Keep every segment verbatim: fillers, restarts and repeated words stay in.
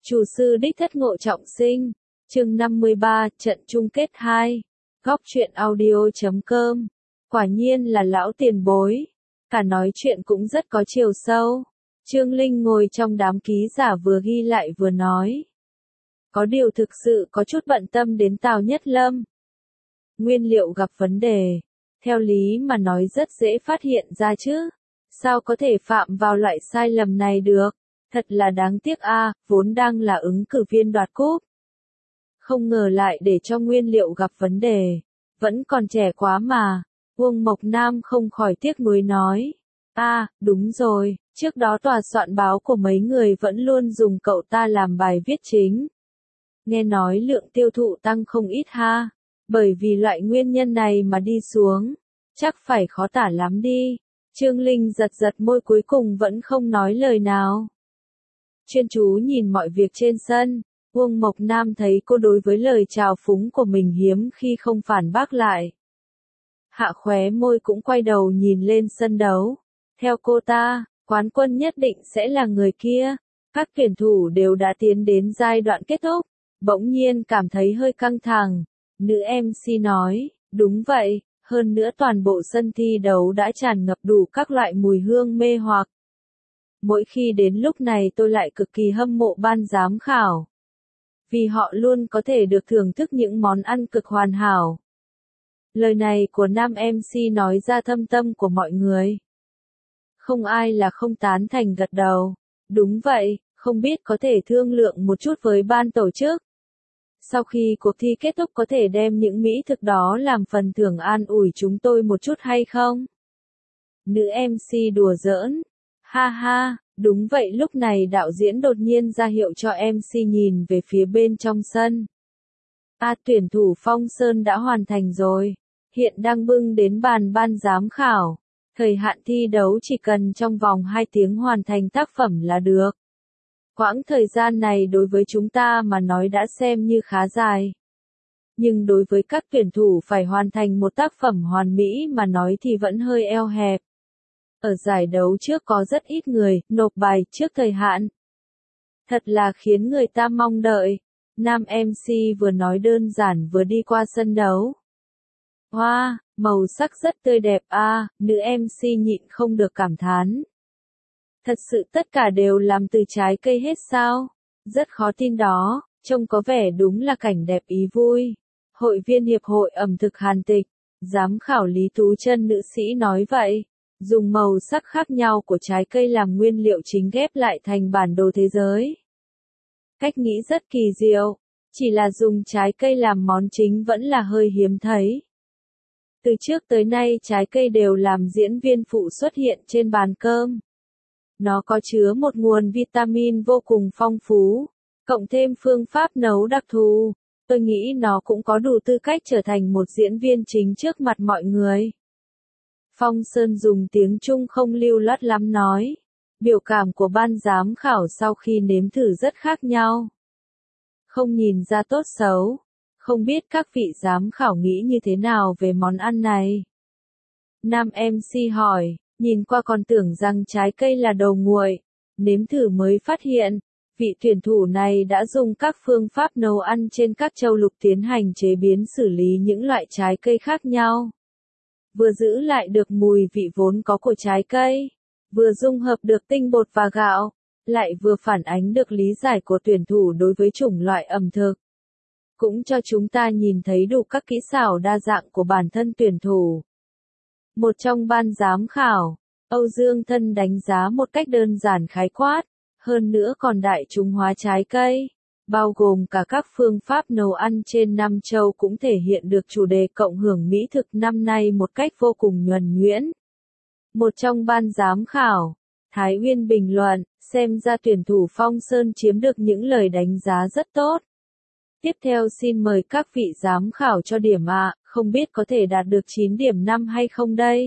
Chủ sư đích thất Ngộ Trọng Sinh, chương năm mươi ba, trận chung kết hai, góc truyện audio chấm com. Quả nhiên là lão tiền bối, cả nói chuyện cũng rất có chiều sâu. Trương Linh ngồi trong đám ký giả vừa ghi lại vừa nói. Có điều thực sự có chút bận tâm đến Tào Nhất Lâm. Nguyên liệu gặp vấn đề, theo lý mà nói rất dễ phát hiện ra chứ. Sao có thể phạm vào loại sai lầm này được? Thật là đáng tiếc a, à, vốn đang là ứng cử viên đoạt cúp. Không ngờ lại để cho nguyên liệu gặp vấn đề. Vẫn còn trẻ quá mà. Uông Mộc Nam không khỏi tiếc nuối nói. A, à, đúng rồi, trước đó tòa soạn báo của mấy người vẫn luôn dùng cậu ta làm bài viết chính. Nghe nói lượng tiêu thụ tăng không ít ha. Bởi vì loại nguyên nhân này mà đi xuống. Chắc phải khó tả lắm đi. Trương Linh giật giật môi cuối cùng vẫn không nói lời nào. Chuyên chú nhìn mọi việc trên sân, Uông Mộc Nam thấy cô đối với lời trào phúng của mình hiếm khi không phản bác lại. Hạ khóe môi cũng quay đầu nhìn lên sân đấu. Theo cô ta, quán quân nhất định sẽ là người kia. Các tuyển thủ đều đã tiến đến giai đoạn kết thúc. Bỗng nhiên cảm thấy hơi căng thẳng. Nữ em xê nói, đúng vậy, hơn nữa toàn bộ sân thi đấu đã tràn ngập đủ các loại mùi hương mê hoặc. Mỗi khi đến lúc này tôi lại cực kỳ hâm mộ ban giám khảo. Vì họ luôn có thể được thưởng thức những món ăn cực hoàn hảo. Lời này của nam em xê nói ra thâm tâm của mọi người. Không ai là không tán thành gật đầu. Đúng vậy, không biết có thể thương lượng một chút với ban tổ chức. Sau khi cuộc thi kết thúc có thể đem những mỹ thực đó làm phần thưởng an ủi chúng tôi một chút hay không? Nữ em xê đùa giỡn. Ha ha, đúng vậy lúc này đạo diễn đột nhiên ra hiệu cho em xê nhìn về phía bên trong sân. A tuyển thủ Phong Sơn đã hoàn thành rồi. Hiện đang bưng đến bàn ban giám khảo. Thời hạn thi đấu chỉ cần trong vòng hai tiếng hoàn thành tác phẩm là được. Quãng thời gian này đối với chúng ta mà nói đã xem như khá dài. Nhưng đối với các tuyển thủ phải hoàn thành một tác phẩm hoàn mỹ mà nói thì vẫn hơi eo hẹp. Ở giải đấu trước có rất ít người nộp bài trước thời hạn. Thật là khiến người ta mong đợi. Nam em xê vừa nói đơn giản vừa đi qua sân đấu. Hoa, wow, màu sắc rất tươi đẹp a, à, nữ em xê nhịn không được cảm thán. Thật sự tất cả đều làm từ trái cây hết sao? Rất khó tin đó, trông có vẻ đúng là cảnh đẹp ý vui. Hội viên Hiệp hội ẩm thực Hàn Tịch, giám khảo Lý Tú Trân nữ sĩ nói vậy. Dùng màu sắc khác nhau của trái cây làm nguyên liệu chính ghép lại thành bản đồ thế giới. Cách nghĩ rất kỳ diệu, chỉ là dùng trái cây làm món chính vẫn là hơi hiếm thấy. Từ trước tới nay trái cây đều làm diễn viên phụ xuất hiện trên bàn cơm. Nó có chứa một nguồn vitamin vô cùng phong phú, cộng thêm phương pháp nấu đặc thù. Tôi nghĩ nó cũng có đủ tư cách trở thành một diễn viên chính trước mặt mọi người. Phong Sơn dùng tiếng Trung không lưu loát lắm nói. Biểu cảm của ban giám khảo sau khi nếm thử rất khác nhau. Không nhìn ra tốt xấu. Không biết các vị giám khảo nghĩ như thế nào về món ăn này. Nam em xê hỏi, nhìn qua còn tưởng rằng trái cây là đồ nguội. Nếm thử mới phát hiện, vị tuyển thủ này đã dùng các phương pháp nấu ăn trên các châu lục tiến hành chế biến xử lý những loại trái cây khác nhau. Vừa giữ lại được mùi vị vốn có của trái cây, vừa dung hợp được tinh bột và gạo, lại vừa phản ánh được lý giải của tuyển thủ đối với chủng loại ẩm thực. Cũng cho chúng ta nhìn thấy đủ các kỹ xảo đa dạng của bản thân tuyển thủ. Một trong ban giám khảo, Âu Dương Thân đánh giá một cách đơn giản khái quát, hơn nữa còn đại chúng hóa trái cây. Bao gồm cả các phương pháp nấu ăn trên năm châu cũng thể hiện được chủ đề cộng hưởng mỹ thực năm nay một cách vô cùng nhuần nhuyễn. Một trong ban giám khảo, Thái Uyên bình luận, xem ra tuyển thủ Phong Sơn chiếm được những lời đánh giá rất tốt. Tiếp theo xin mời các vị giám khảo cho điểm ạ, không biết có thể đạt được chín điểm năm hay không đây?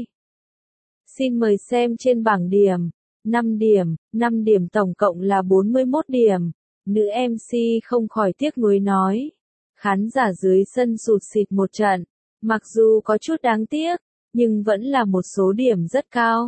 Xin mời xem trên bảng điểm, năm điểm, năm điểm tổng cộng là bốn mươi mốt điểm. Nữ em xê không khỏi tiếc nuối nói. Khán giả dưới sân sụt xịt một trận. Mặc dù có chút đáng tiếc, nhưng vẫn là một số điểm rất cao.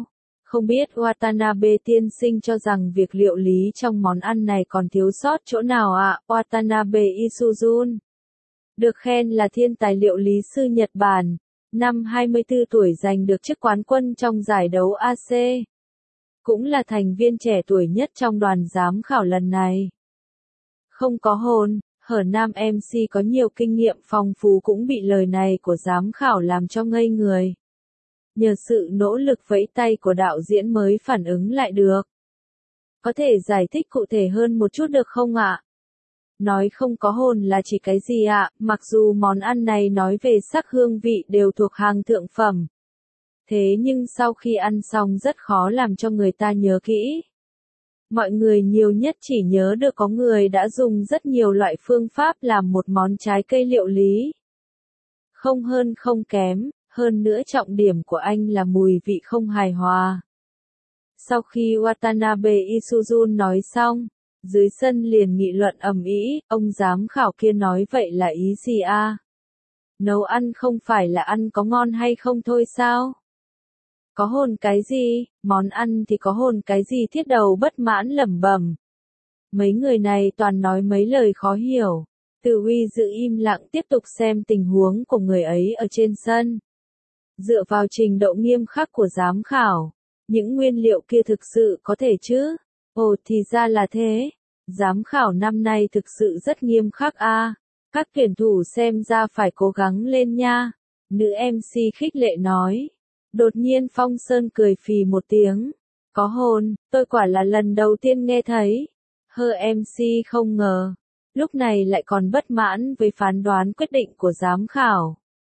Không biết Watanabe tiên sinh cho rằng việc liệu lý trong món ăn này còn thiếu sót chỗ nào ạ? À? Watanabe Isuzun được khen là thiên tài liệu lý sư Nhật Bản, năm hai mươi tư tuổi giành được chức quán quân trong giải đấu a xê. Cũng là thành viên trẻ tuổi nhất trong đoàn giám khảo lần này. Không có hồn, hở nam em xê có nhiều kinh nghiệm phong phú cũng bị lời này của giám khảo làm cho ngây người. Nhờ sự nỗ lực vẫy tay của đạo diễn mới phản ứng lại được. Có thể giải thích cụ thể hơn một chút được không ạ? Nói không có hồn là chỉ cái gì ạ? Mặc dù món ăn này nói về sắc hương vị đều thuộc hàng thượng phẩm. Thế nhưng sau khi ăn xong rất khó làm cho người ta nhớ kỹ. Mọi người nhiều nhất chỉ nhớ được có người đã dùng rất nhiều loại phương pháp làm một món trái cây liệu lý. Không hơn không kém, hơn nữa trọng điểm của anh là mùi vị không hài hòa. Sau khi Watanabe Isuzun nói xong, dưới sân liền nghị luận ầm ĩ, ông giám khảo kia nói vậy là ý gì a? Nấu ăn không phải là ăn có ngon hay không thôi sao? Có hồn cái gì, món ăn thì có hồn cái gì, thiết đầu bất mãn lẩm bẩm. Mấy người này toàn nói mấy lời khó hiểu. Từ Huy giữ im lặng tiếp tục xem tình huống của người ấy ở trên sân. Dựa vào trình độ nghiêm khắc của giám khảo, những nguyên liệu kia thực sự có thể chứ? Ồ thì ra là thế. Giám khảo năm nay thực sự rất nghiêm khắc a. À. Các tuyển thủ xem ra phải cố gắng lên nha. Nữ em xê khích lệ nói. Đột nhiên Phong Sơn cười phì một tiếng. Có hồn, tôi quả là lần đầu tiên nghe thấy. Hơ em xê không ngờ. Lúc này lại còn bất mãn với phán đoán quyết định của giám khảo.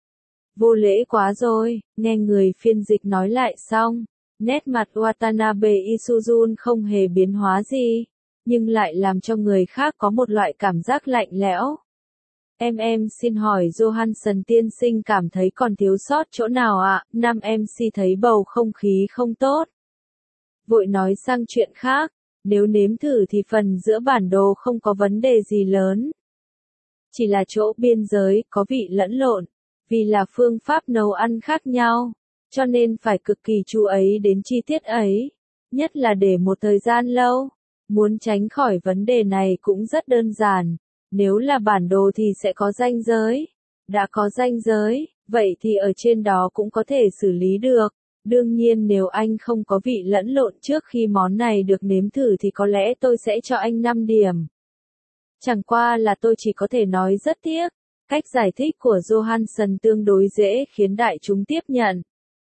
Vô lễ quá rồi, nghe người phiên dịch nói lại xong. Nét mặt Watanabe Isuzun không hề biến hóa gì, nhưng lại làm cho người khác có một loại cảm giác lạnh lẽo. Em em xin hỏi Johansson tiên sinh cảm thấy còn thiếu sót chỗ nào ạ? À? Nam em xê thấy bầu không khí không tốt. Vội nói sang chuyện khác, nếu nếm thử thì phần giữa bản đồ không có vấn đề gì lớn. Chỉ là chỗ biên giới có vị lẫn lộn, vì là phương pháp nấu ăn khác nhau. Cho nên phải cực kỳ chú ý đến chi tiết ấy, nhất là để một thời gian lâu. Muốn tránh khỏi vấn đề này cũng rất đơn giản, nếu là bản đồ thì sẽ có ranh giới. Đã có ranh giới, vậy thì ở trên đó cũng có thể xử lý được. Đương nhiên nếu anh không có vị lẫn lộn trước khi món này được nếm thử thì có lẽ tôi sẽ cho anh năm điểm. Chẳng qua là tôi chỉ có thể nói rất tiếc, cách giải thích của Johansson tương đối dễ khiến đại chúng tiếp nhận.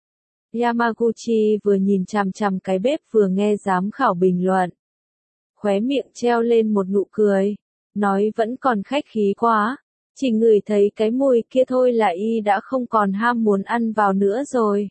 Yamaguchi vừa nhìn chằm chằm cái bếp vừa nghe giám khảo bình luận. Khóe miệng treo lên một nụ cười. Nói vẫn còn khách khí quá. Chỉ ngửi thấy cái mùi kia thôi là y đã không còn ham muốn ăn vào nữa rồi.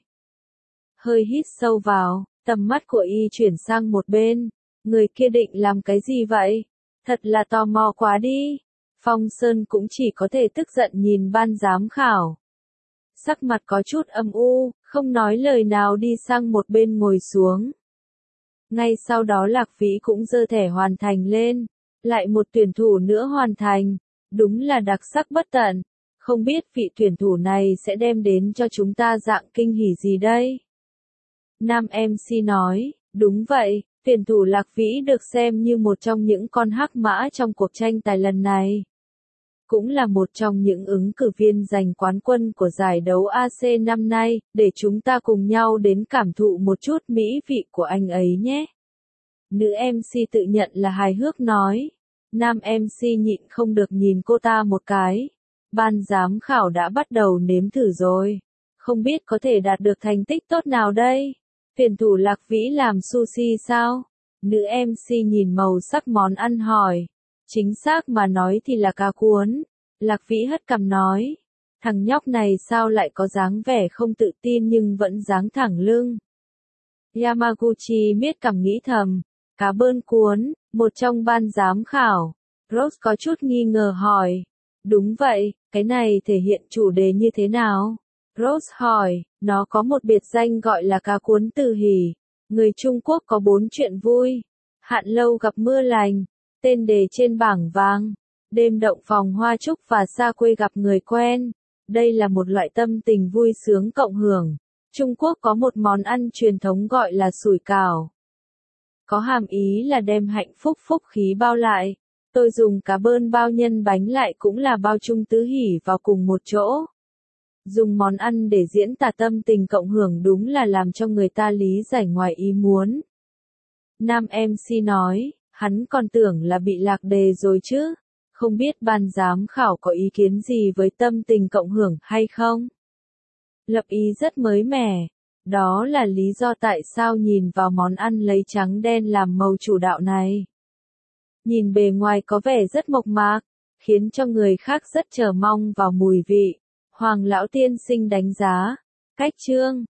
Hơi hít sâu vào, tầm mắt của y chuyển sang một bên. Người kia định làm cái gì vậy? Thật là tò mò quá đi. Phong Sơn cũng chỉ có thể tức giận nhìn ban giám khảo. Sắc mặt có chút âm u, không nói lời nào đi sang một bên ngồi xuống. Ngay sau đó Lạc Vĩ cũng giơ thẻ hoàn thành lên. Lại một tuyển thủ nữa hoàn thành. Đúng là đặc sắc bất tận. Không biết vị tuyển thủ này sẽ đem đến cho chúng ta dạng kinh hỉ gì đây? Nam em xê nói, đúng vậy, tuyển thủ Lạc Vĩ được xem như một trong những con hắc mã trong cuộc tranh tài lần này. Cũng là một trong những ứng cử viên giành quán quân của giải đấu a xê năm nay, để chúng ta cùng nhau đến cảm thụ một chút mỹ vị của anh ấy nhé. Nữ em xê tự nhận là hài hước nói. Nam em xê nhịn không được nhìn cô ta một cái. Ban giám khảo đã bắt đầu nếm thử rồi. Không biết có thể đạt được thành tích tốt nào đây? Tuyển thủ Lạc Vĩ làm sushi sao? Nữ em xê nhìn màu sắc món ăn hỏi. Chính xác mà nói thì là cá cuốn. Lạc Vĩ hất cằm nói. Thằng nhóc này sao lại có dáng vẻ không tự tin nhưng vẫn dáng thẳng lưng. Yamaguchi miết cằm nghĩ thầm. Cá bơn cuốn, một trong ban giám khảo. Rose có chút nghi ngờ hỏi. Đúng vậy, cái này thể hiện chủ đề như thế nào? Rose hỏi, nó có một biệt danh gọi là cá cuốn từ hỉ. Người Trung Quốc có bốn chuyện vui. Hạn lâu gặp mưa lành. Tên đề trên bảng vàng. Đêm động phòng hoa trúc và xa quê gặp người quen. Đây là một loại tâm tình vui sướng cộng hưởng. Trung Quốc có một món ăn truyền thống gọi là sủi cảo. Có hàm ý là đem hạnh phúc phúc khí bao lại. Tôi dùng cá bơn bao nhân bánh lại cũng là bao chung tứ hỷ vào cùng một chỗ. Dùng món ăn để diễn tả tâm tình cộng hưởng đúng là làm cho người ta lý giải ngoài ý muốn. Nam em xê nói, hắn còn tưởng là bị lạc đề rồi chứ. Không biết ban giám khảo có ý kiến gì với tâm tình cộng hưởng hay không? Lập ý rất mới mẻ. Đó là lý do tại sao nhìn vào món ăn lấy trắng đen làm màu chủ đạo này. Nhìn bề ngoài có vẻ rất mộc mạc, khiến cho người khác rất chờ mong vào mùi vị. Hoàng Lão Tiên Sinh đánh giá, cách chương,